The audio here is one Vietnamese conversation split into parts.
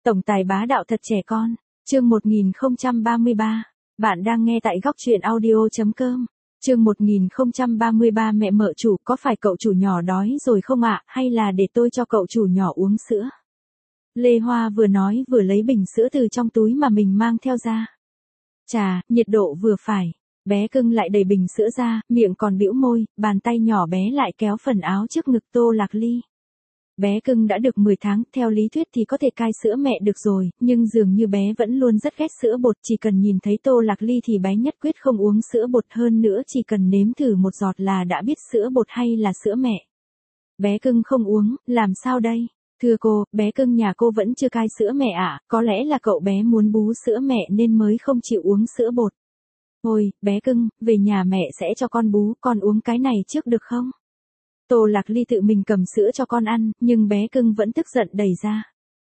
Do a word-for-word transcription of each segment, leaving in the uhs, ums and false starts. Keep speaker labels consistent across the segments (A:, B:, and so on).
A: Tổng tài bá đạo thật trẻ con. Chương một nghìn không trăm ba mươi ba. Bạn đang nghe tại góc truyện audio chấm com. Chương một nghìn không trăm ba mươi ba. Mẹ mợ chủ, có phải cậu chủ nhỏ đói rồi không ạ, hay là để tôi cho cậu chủ nhỏ uống sữa? Lê Hoa vừa nói vừa lấy bình sữa từ trong túi mà mình mang theo ra. Chà, nhiệt độ vừa phải. Bé cưng lại đẩy bình sữa ra, miệng còn bĩu môi, bàn tay nhỏ bé lại kéo phần áo trước ngực Tô Lạc Ly. Bé cưng đã được mười tháng, theo lý thuyết thì có thể cai sữa mẹ được rồi, nhưng dường như bé vẫn luôn rất ghét sữa bột, chỉ cần nhìn thấy Tô Lạc Ly thì bé nhất quyết không uống sữa bột, hơn nữa chỉ cần nếm thử một giọt là đã biết sữa bột hay là sữa mẹ. Bé cưng không uống, làm sao đây? Thưa cô, bé cưng nhà cô vẫn chưa cai sữa mẹ ạ, có lẽ là cậu bé muốn bú sữa mẹ nên mới không chịu uống sữa bột. Thôi, bé cưng, về nhà mẹ sẽ cho con bú, con uống cái này trước được không? Tô Lạc Ly tự mình cầm sữa cho con ăn, nhưng bé cưng vẫn tức giận đẩy ra.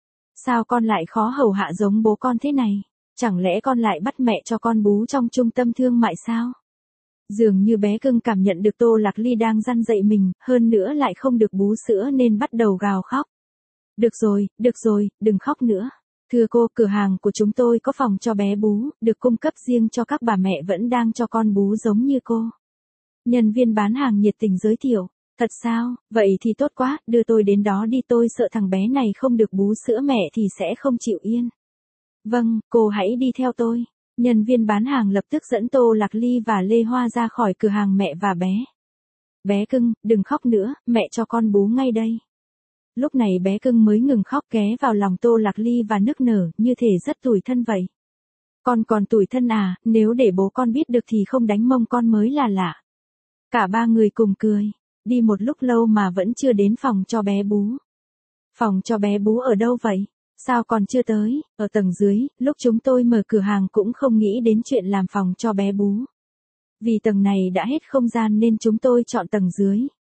A: Sao con lại khó hầu hạ giống bố con thế này? Chẳng lẽ con lại bắt mẹ cho con bú trong trung tâm thương mại sao? Dường như bé cưng cảm nhận được Tô Lạc Ly đang răn dạy mình, hơn nữa lại không được bú sữa nên bắt đầu gào khóc. Được rồi, được rồi, đừng khóc nữa. Thưa cô, cửa hàng của chúng tôi có phòng cho bé bú, được cung cấp riêng cho các bà mẹ vẫn đang cho con bú giống như cô. Nhân viên bán hàng nhiệt tình giới thiệu. Thật sao, vậy thì tốt quá, đưa tôi đến đó đi, tôi sợ thằng bé này không được bú sữa mẹ thì sẽ không chịu yên. Vâng, cô hãy đi theo tôi. Nhân viên bán hàng lập tức dẫn Tô Lạc Ly và Lê Hoa ra khỏi cửa hàng mẹ và bé. Bé cưng, đừng khóc nữa, mẹ cho con bú ngay đây. Lúc này bé cưng mới ngừng khóc, ghé vào lòng Tô Lạc Ly và nức nở, như thể rất tủi thân vậy. Con còn tủi thân à, nếu để bố con biết được thì không đánh mông con mới là lạ. Cả ba người cùng cười. Đi một lúc lâu mà vẫn chưa đến phòng cho bé bú. Phòng cho bé bú ở đâu vậy? Sao còn chưa tới? Ở tầng dưới, lúc chúng tôi mở cửa hàng cũng không nghĩ đến chuyện làm phòng cho bé bú. Vì tầng này đã hết không gian nên chúng tôi chọn tầng dưới.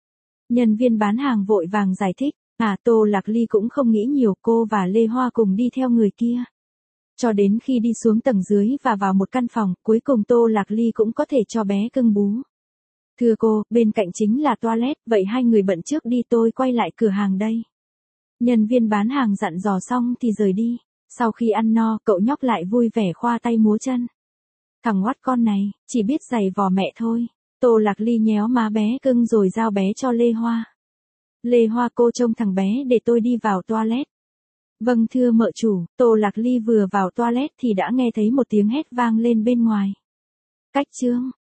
A: Nhân viên bán hàng vội vàng giải thích. À, Tô Lạc Ly cũng không nghĩ nhiều, cô và Lê Hoa cùng đi theo người kia. Cho đến khi đi xuống tầng dưới và vào một căn phòng, cuối cùng Tô Lạc Ly cũng có thể cho bé cưng bú. Thưa cô, bên cạnh chính là toilet, vậy hai người bận trước đi, tôi quay lại cửa hàng đây. Nhân viên bán hàng dặn dò xong thì rời đi. Sau khi ăn no, cậu nhóc lại vui vẻ khoa tay múa chân. Thằng oắt con này, chỉ biết giày vò mẹ thôi. Tô Lạc Ly nhéo má bé cưng rồi giao bé cho Lê Hoa. Lê Hoa, cô trông thằng bé để tôi đi vào toilet. Vâng thưa mợ chủ. Tô Lạc Ly vừa vào toilet thì đã nghe thấy một tiếng hét vang lên bên ngoài. Cách chương.